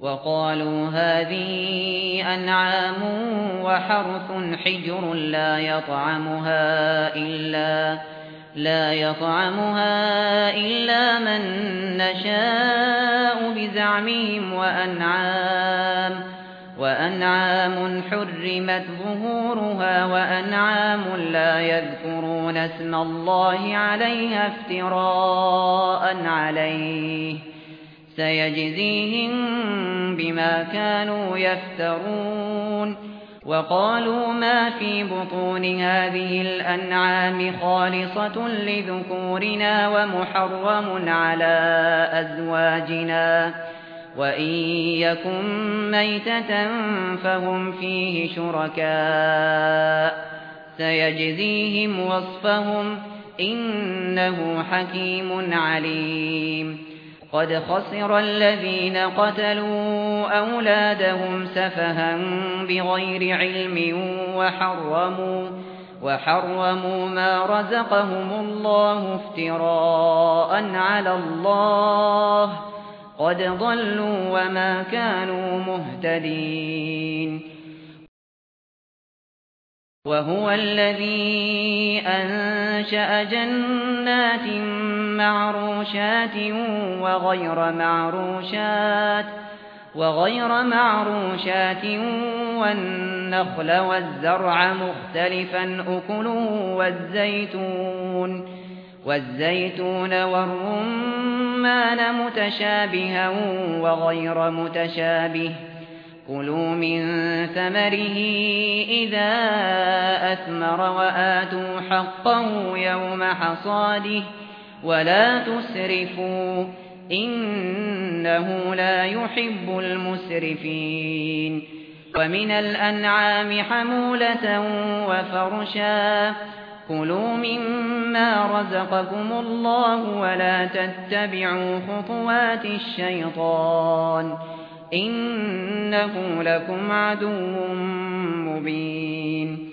وقالوا هذه أنعام وحرث حجر لا يطعمها إلا من نشاء بزعمهم وأنعام حرمت ظهورها وأنعام لا يذكرون اسم الله عليها افتراء عليه سيجزيهم بما كانوا يفترون. وقالوا ما في بطون هذه الأنعام خالصة لذكورنا ومحرم على أزواجنا وإن يكن ميتة فهم فيه شركاء سيجزيهم وصفهم إنه حكيم عليم. قد خسر الذين قتلوا أولادهم سفها بغير علم وحرموا ما رزقهم الله افتراء على الله قد ضلوا وما كانوا مهتدين. وهو الذي أنشأ جنات معروشات وغير معروشات والنخل والزرع مختلفا أكله والزيتون والرمان متشابها وغير متشابه كلوا من ثمره إذا أثمر وآتوا حقه يوم حصاده ولا تسرفوا إنه لا يحب المسرفين. ومن الأنعام حمولة وفرشا كلوا مما رزقكم الله ولا تتبعوا خطوات الشيطان إنه لكم عدو مبين.